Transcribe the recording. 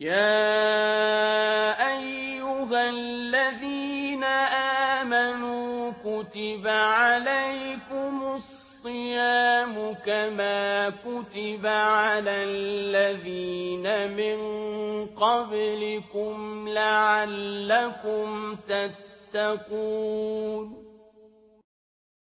يَا أَيُّهَا الَّذِينَ آمَنُوا كُتِبَ عَلَيْكُمُ الصِّيَامُ كَمَا كُتِبَ عَلَى الَّذِينَ مِن قَبْلِكُمْ لَعَلَّكُمْ تَتَّقُونَ